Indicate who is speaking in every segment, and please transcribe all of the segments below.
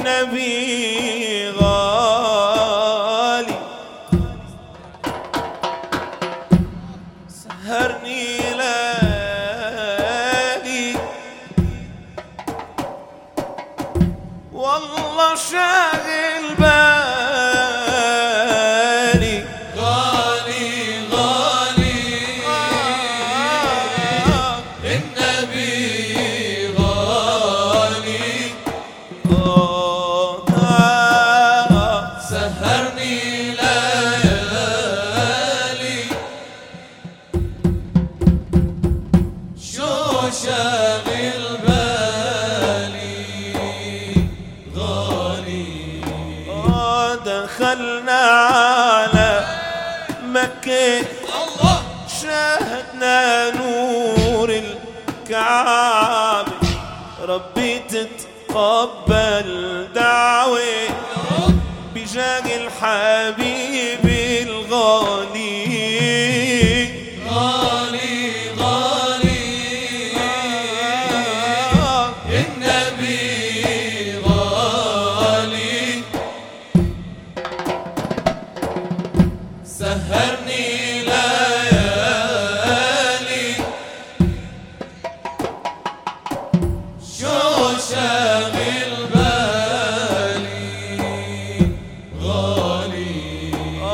Speaker 1: النبي غالي سهرني ليالي والله شاغل بالي
Speaker 2: غالي غالي النبي غالي سهرني ليالي شو شاغل بالي غالي
Speaker 1: دخلنا على مكة شاهدنا نور الكعبة ربي تتقبل دعوة بجاه الحبيب الغالي
Speaker 2: غالي غالي النبي غالي سهرني ليالي شو شاغل بالي غالي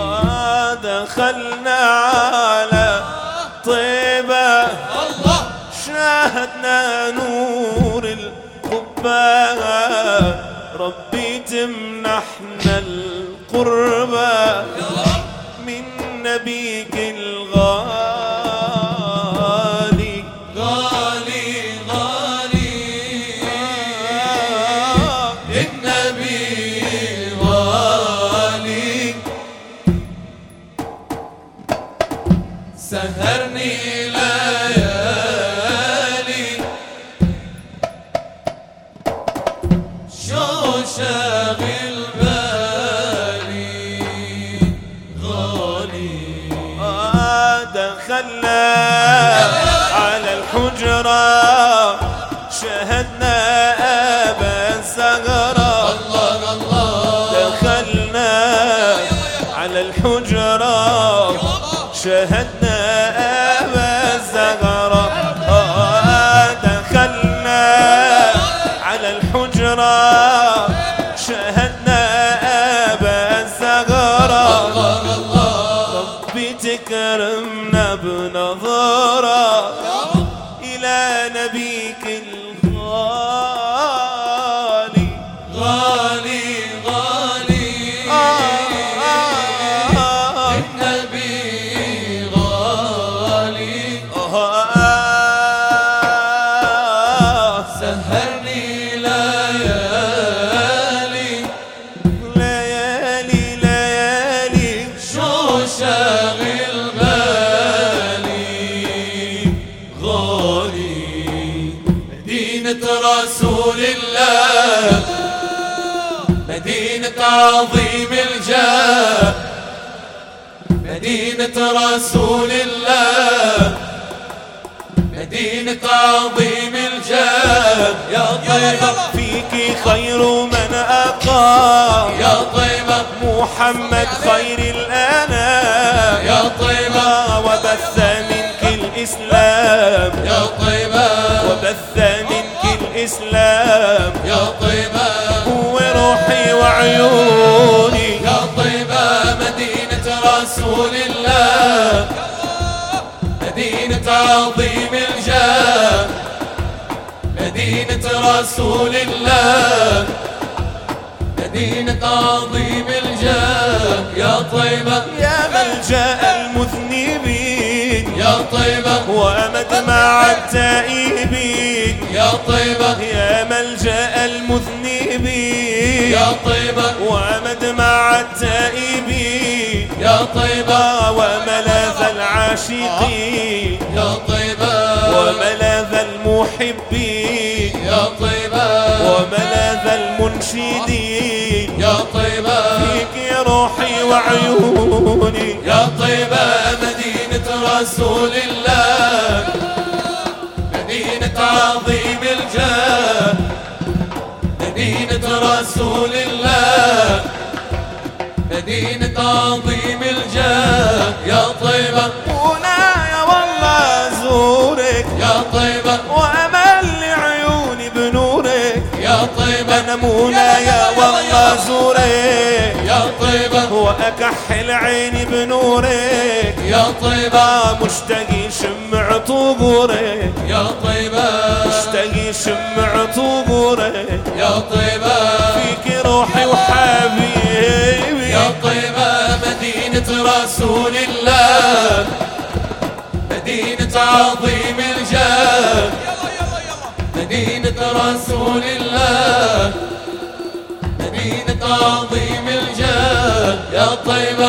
Speaker 1: دخلنا على طيبة شاهدنا نور القبة ربي تمنحنا القربة من نبيك الغالي
Speaker 2: غالي غالي النبي غالي سهرني ليالي شو شاغل بالي غالي
Speaker 1: دخلنا على الحجرة شاهدنا أبا الزهراء
Speaker 2: الله الله
Speaker 1: دخلنا على الحجرة شاهدنا أبا الزهراء دخلنا على الحجرة شاهدنا أبا الزهراء ربي تكرمنا بنظرة إلى نبيك الغالي
Speaker 2: غالي غالي النبي غالي سهرني ليالي
Speaker 1: ليالي ليالي
Speaker 2: شو شاغل بالي غالي مدينة رسول الله مدينة عظيم الجاه مدينة رسول الله مدينة عظيم الجاه يا طيبة
Speaker 1: فيك خير من أقام
Speaker 2: يا طيبة
Speaker 1: محمد خير الأنام
Speaker 2: يا طيبة
Speaker 1: وبث منك الإسلام
Speaker 2: يا طيبة
Speaker 1: وبث منك الإسلام
Speaker 2: يا طيبة
Speaker 1: وروحي وعيوني
Speaker 2: يا طيبة مدينة رسول الله مدينة عظيم الجاه مدينة رسول الله مدينة عظيم الجاه يا طيبة
Speaker 1: يا ملجأ المذنبين
Speaker 2: يا طيبة
Speaker 1: ومدمع التائبين
Speaker 2: يا طيبة
Speaker 1: يا ملجأ المذنبين
Speaker 2: يا طيبة
Speaker 1: ومدمع التائبين
Speaker 2: يا طيبة
Speaker 1: وملاذ العاشقين
Speaker 2: يا طيبة
Speaker 1: وملاذ المحبين
Speaker 2: يا طيبة
Speaker 1: وملاذ المنشدين
Speaker 2: يا طيبة
Speaker 1: فيك روحي وعيوني
Speaker 2: يا طيبة مدينة رسول الله مدينة عظيم الجاه مدينة رسول الله، مدينة عظيم الجاه يا طيبة.
Speaker 1: مولاي والله زورك
Speaker 2: يا طيبة
Speaker 1: وأمل لعيوني بنورك،
Speaker 2: يا طيبة.
Speaker 1: أنا مولاي والله زورك
Speaker 2: يا طيبة
Speaker 1: وأكحل عيني بنورك،
Speaker 2: يا طيبة
Speaker 1: مشتاق شمع طبورك،
Speaker 2: يا طيبة
Speaker 1: مشتاق شمع طبورك،
Speaker 2: يا طيبة
Speaker 1: فيك روحي وحبيبي
Speaker 2: يا طيبة. مدينة رسول الله، مدينة عظيم الجاه، مدينة رسول الله، مدينة عظيم الجاه يا طيبة.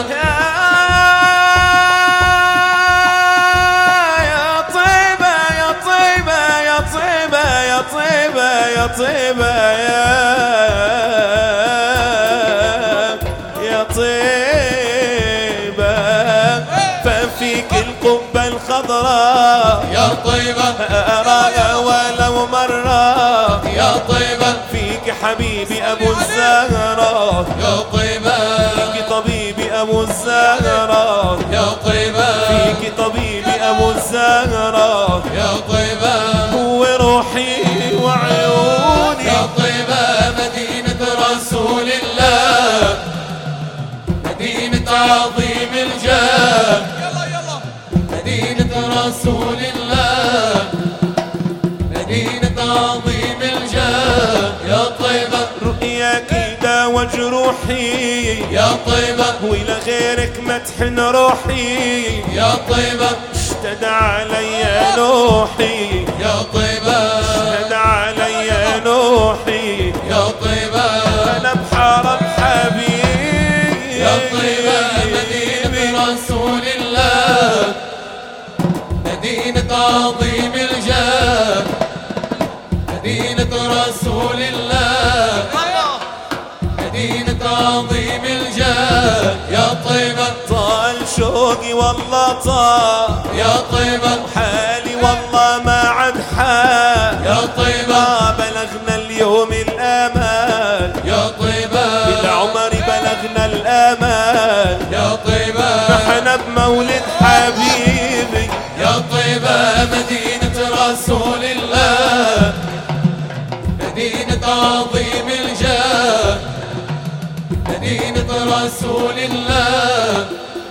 Speaker 1: يا طيبة يا طيبة يا طيبة يا طيبة يا طيبة يا طيبة، ففيك القبة الخضراء
Speaker 2: يا طيبة
Speaker 1: أراها ولو مرة،
Speaker 2: يا طيبة
Speaker 1: فيك حبيبي أبو الزهراء،
Speaker 2: يا طيبة
Speaker 1: فيك طبيبي أبو الزهراء،
Speaker 2: يا طيبة
Speaker 1: فيك طبيبي أبو الزهراء،
Speaker 2: يا طيبة
Speaker 1: هو روحي وعيوني.
Speaker 2: يا طيبة. مدينة رسول الله، مدينة عظيم الجاه، مدينة رسول الله، مدينة عظيم الجاه يا طيبة.
Speaker 1: رؤياك داوج روحي
Speaker 2: يا طيبة
Speaker 1: وإلى غيرك مدحن روحي،
Speaker 2: يا طيبة
Speaker 1: اشتد علي نوحي،
Speaker 2: يا طيبة
Speaker 1: اشتد علي نوحي،
Speaker 2: يا طيبة
Speaker 1: أنا بحارب حبيبي
Speaker 2: يا طيبة. مدينة رسول الله، مدينة عظيم الجاه، مدينة رسول الله، مدينة عظيم الجاه يا طيبة.
Speaker 1: طال شوقي والله طال،
Speaker 2: يا طيبة
Speaker 1: حالي والله ما عد حال،
Speaker 2: يا طيبة
Speaker 1: بلغنا اليوم الآمال،
Speaker 2: يا طيبة
Speaker 1: بالعمر بلغنا الآمال،
Speaker 2: يا طيبة
Speaker 1: نحن بمولد حبيبي.
Speaker 2: يا طيبة. مدينة رسول الله، مدينة عظيم الجاه، مدينة رسول الله،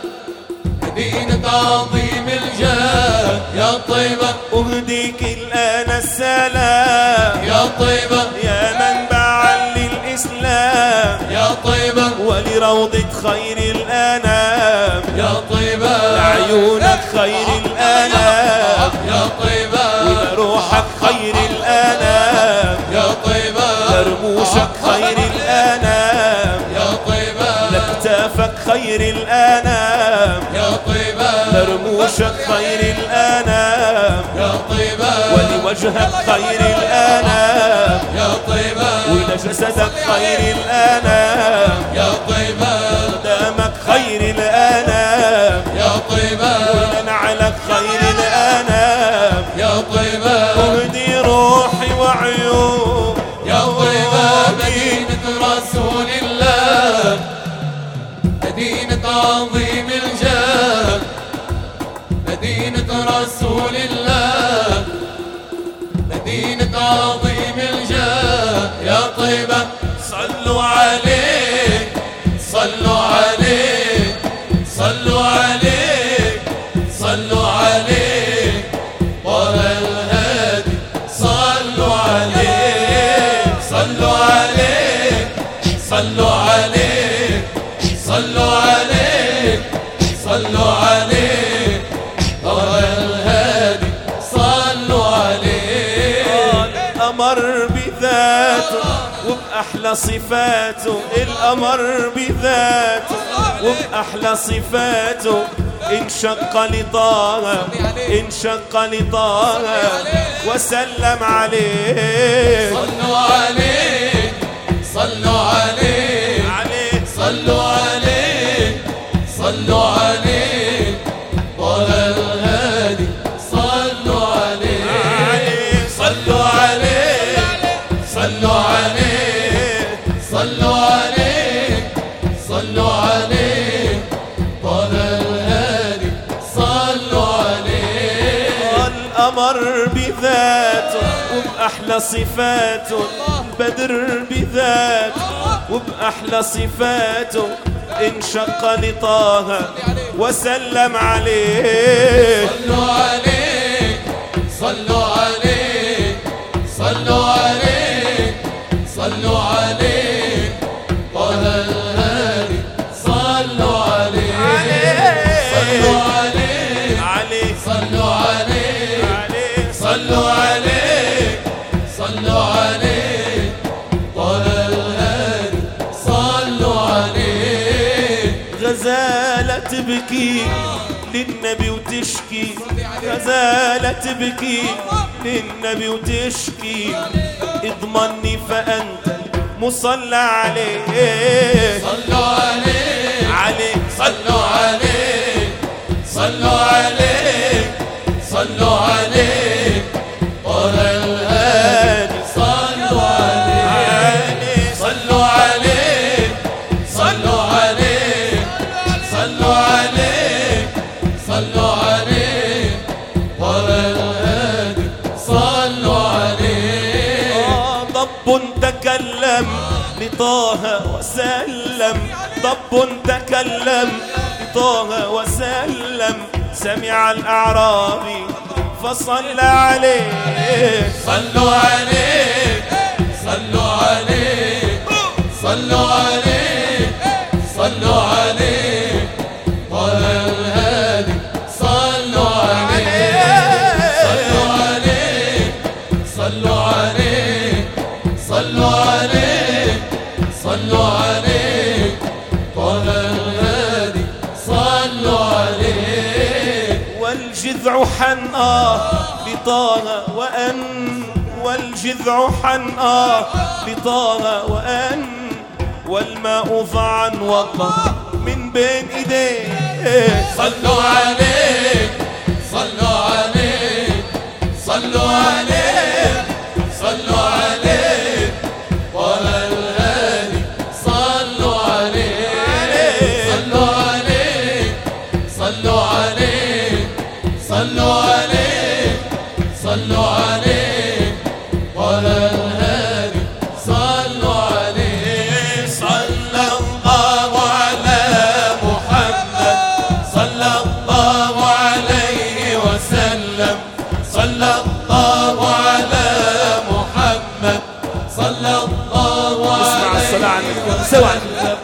Speaker 2: مدينة عظيم الجاه يا طيبة.
Speaker 1: أهديك الآن السلام
Speaker 2: يا طيبة
Speaker 1: يا منبعا للإسلام،
Speaker 2: يا طيبة
Speaker 1: ولروضة خير الأنام،
Speaker 2: يا طيبة
Speaker 1: لعيونك خير الأنام،
Speaker 2: يا طيبة
Speaker 1: ولروحك خير الأنام،
Speaker 2: يا طيبة
Speaker 1: لرموشك خير الأنام،
Speaker 2: يا طيبة
Speaker 1: لكتافك خير الأنام،
Speaker 2: يا طيبة
Speaker 1: لرموشك خير الأنام،
Speaker 2: يا طيبة
Speaker 1: ولوجهك خير الأنام،
Speaker 2: يا طيبة
Speaker 1: ولجسدك خير الأنام،
Speaker 2: يا طيبة
Speaker 1: قدامك خير الأنام،
Speaker 2: يا طيبة
Speaker 1: ولنعلك خير الأنام،
Speaker 2: يا طيبة
Speaker 1: اهدي روحي وعيوني
Speaker 2: يا طيبة. مدينة رسول الله، مدينة عظيم الجاه، مدينة رسول الله، مدينة عظيم الجاه يا طيبة. صلوا عليه صلوا عليه صلوا عليه صلوا عليه طه الهادي. صلوا عليه صلوا عليه صلوا عليه صلوا عليه صلوا عليه طه الهادي. صلوا عليه.
Speaker 1: الأمر بذاته وبأحلى صفاته، الأمر بذاته وبأحلى صفاته، انشق لطه انشق لطه وسلم عليه.
Speaker 2: صلوا عليه صلوا عليه صلوا عليه صلوا عليه طه الهادي. صلوا عليه صلوا عليه صلوا عليه صلوا عليه صلوا عليه طه الهادي صلوا عليه.
Speaker 1: القمر بذاته وبأحلى صفاته، البدر بذاته وبأحلى صفاته، انشق لطه وسلم عليه.
Speaker 2: صلوا عليه صلوا عليه صلوا عليه صلوا عليه طه الهادي صلوا عليه صلوا عليه صلوا عليه صلوا عليه صلوا عليه طه الهادي صلوا عليه.
Speaker 1: غزالة تبكي للنبي وتشكي، غزالة تبكي للنبي وتشكي، اضمني فأنت مصلى عليه.
Speaker 2: صلوا عليه
Speaker 1: عليه
Speaker 2: صلوا عليه صلوا عليه صلوا عليه طه الهادي صلوا عليه صلوا عليه صلوا عليه صلوا عليه صلوا عليه طه الهادي صلوا عليه.
Speaker 1: ضب تكلم لطه وسلم، ضب تكلم لطه وسلم، سمع الأعرابي فصلى عليه.
Speaker 2: صلوا عليه صلوا عليه صلوا عليه صلوا عليه طه الهادي صلوا عليه صلوا عليه صلوا عليه صلوا عليه صلوا عليه طه الهادي صلوا عليه.
Speaker 1: والجذع حنآ لطه وأن، والجذع حنآ لطه وأن، والماء ضعا وضا من بين ايديه.
Speaker 2: صلوا عليه صلوا عليه صلوا عليه صلوا عليه طه الهادي صلوا عليه صلوا عليه صلوا عليه صلوا عليه صلوا عليه طه الهادي صلوا عليه. صلى الله على محمد صلى الله عليه وسلم صلى الله على محمد صلى الله عليه
Speaker 1: اسمع الصلاة على النبي سوى على النبي.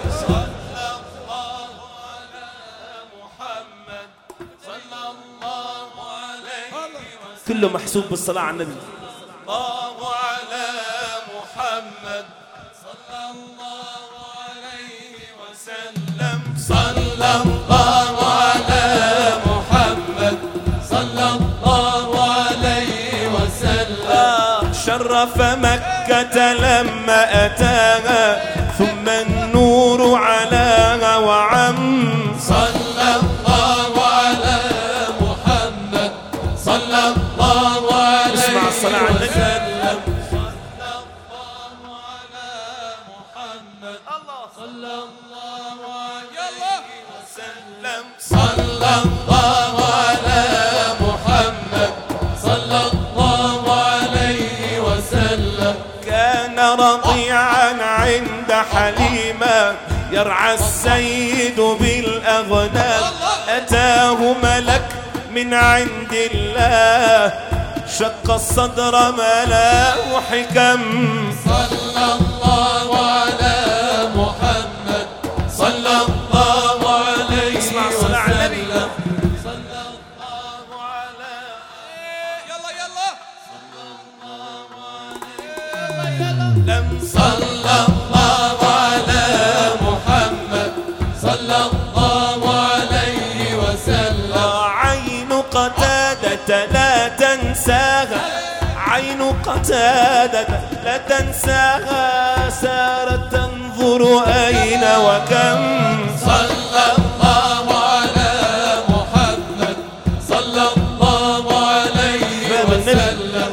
Speaker 1: كله محسوب بالصلاة على النبي.
Speaker 2: الله على محمد صلى الله عليه وسلم صلى الله على محمد صلى الله عليه وسلم.
Speaker 1: شرف مكة لما أتاها ثم النور علاها وعم.
Speaker 2: صلى الله على محمد صلى الله عليه
Speaker 1: اسمع الصلاة على النبي.
Speaker 2: وسلم. صلى الله على محمد صلى الله عليه وسلم. صلى الله على محمد صلى الله عليه وسلم.
Speaker 1: كان رضيعا عند حليمة يرعى السيد بالأغنام، أتاه ملك من عند الله شق الصدر ملاه حكم.
Speaker 2: صلى الله على محمد صلى الله عليه
Speaker 1: اسمع الصلاة على النبي.
Speaker 2: وسلم. صلى الله على يلا يلا صلى الله عليه
Speaker 1: لم
Speaker 2: صلى الله على محمد صلى الله عليه وسلم.
Speaker 1: عين قتادة لا تنساها، عين قتادة لا تنساها، سارت تنظر أين وكم.
Speaker 2: صلى الله على محمد صلى الله عليه وسلم.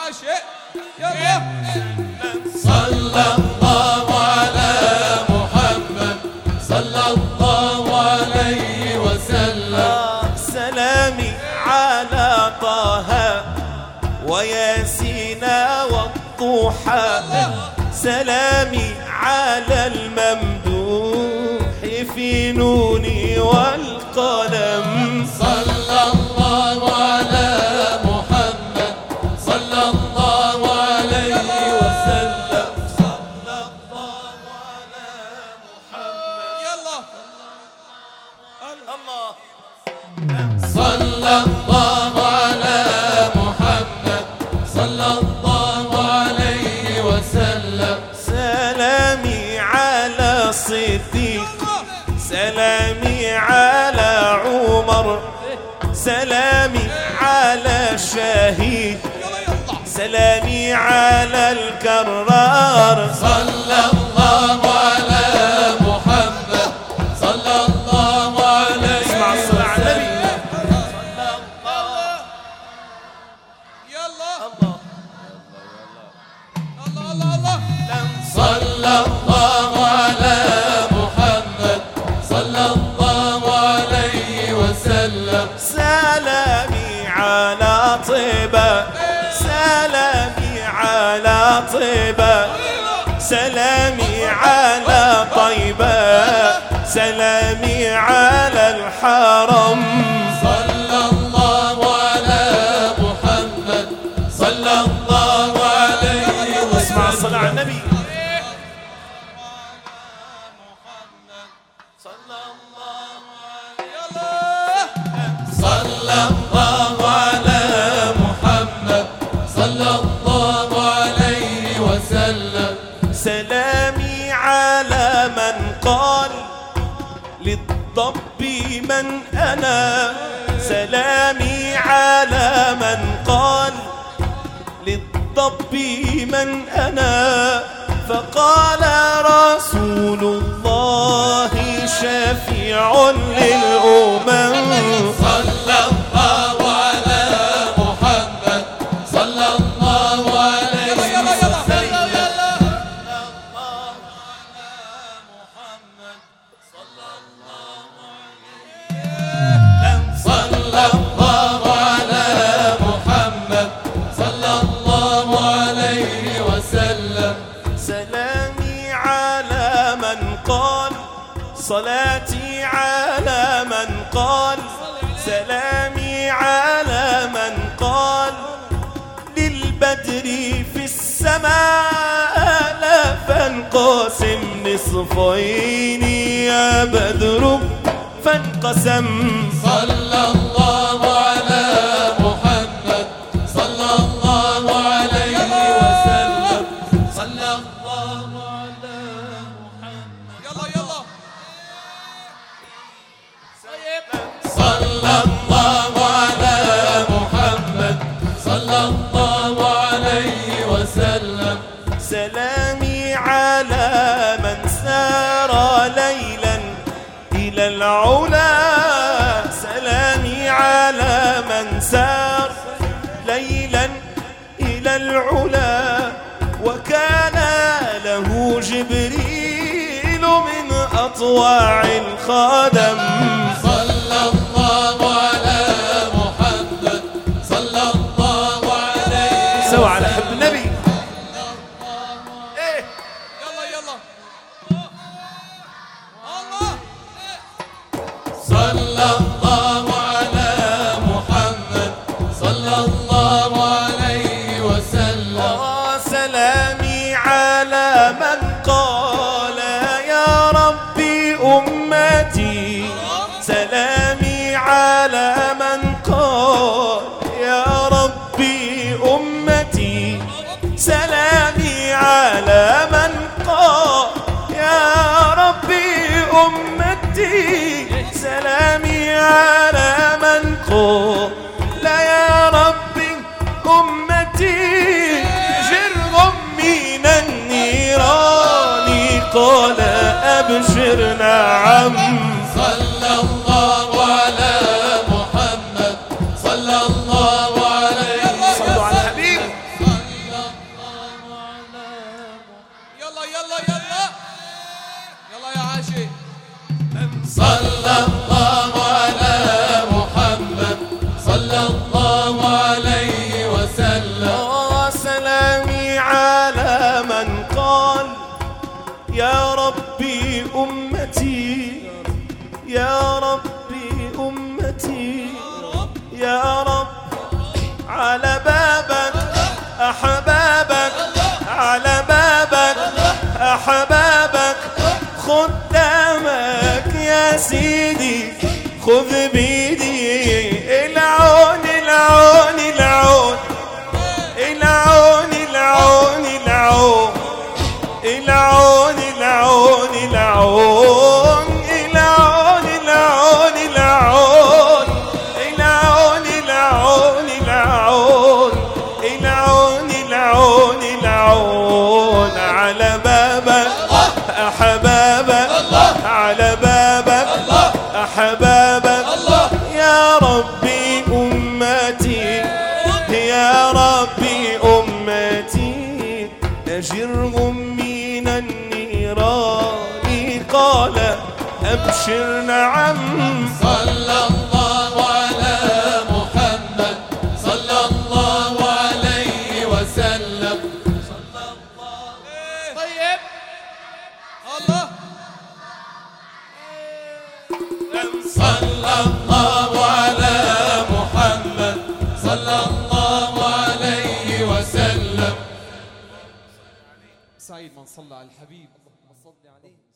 Speaker 2: شيء يلا. صلى الله على محمد صلى الله عليه وسلم.
Speaker 1: سلامي على طه وياسين والضحى، سلامي على الممدوح في نوني والقلم.
Speaker 2: صلى الله على محمد صلى الله عليه وسلم.
Speaker 1: صلى الله على محمد
Speaker 2: يلا
Speaker 1: الله.
Speaker 2: صلى الله على محمد صلى الله عليه وسلم.
Speaker 1: سلامي على الصديق، سلامي على عمر، سلامي على الشهيد، سلامي على الكرار.
Speaker 2: صلى الله على محمد صلى الله عليه وسلم.
Speaker 1: اسمع الصلاة على النبي.
Speaker 2: يلا
Speaker 1: الله
Speaker 2: الله الله. صلى الله على محمد صلى الله عليه وسلم.
Speaker 1: سلامي على طيبة، سلامي على طيبة، سلامي على طيبة، سلامي على الحرم.
Speaker 2: صلى الله على محمد صلى الله عليه وسلم.
Speaker 1: اسمع الصلاة على النبي.
Speaker 2: صلى الله على محمد صلى الله عليه وسلم.
Speaker 1: سلامي على من قال للضب من أنا، سلامي على من قال للضب من أنا، فقال رسول الله شفيع للأمم.
Speaker 2: صلى الله على محمد صلى الله عليه وسلم. صلى الله على محمد صلى الله عليه وسلم.
Speaker 1: سلامي على من قال، صلاتي على من قال، سلامي على من قال للبدر في السماء لا فانقسم نصفين يا بدر فانقسم.
Speaker 2: صلى الله على محمد صلى الله عليه وسلم. صلى الله على محمد. يلا يلا. صلى الله على محمد صلى الله عليه وسلم.
Speaker 1: سلامي على من سار ليلا إلى العلا، سلامي على من سار ليلا إلى العلا، وكان له جبريل من أطواع الخدم.
Speaker 2: صلى الله على محمد صلى الله عليه.
Speaker 1: سوى على حب النبي.
Speaker 2: ايه يلا يلا. الله. صلى الله على محمد صلى الله عليه وسلم.
Speaker 1: سلامي على من قال يا ربي أمتي، سلامي على من قال يا ربي أمتي، سلامي على من قال يا ربي أمتي، سلامي على من قال لا يا ربي أمتي، جرهم من النيران قال أبشر نعم.
Speaker 2: صلى الله على محمد صلى الله عليه وسلم.
Speaker 1: صلوا على الحبيب. يا ربي أمتي أجرهم من النيران قال أبشر نعم
Speaker 2: صلى الله على محمد صلى الله عليه وسلم. صلى الله طيب الله صلى الله على محمد صلى الله عليه وسلم.
Speaker 3: سعيد من صلى على الحبيب اللهم صل عليه.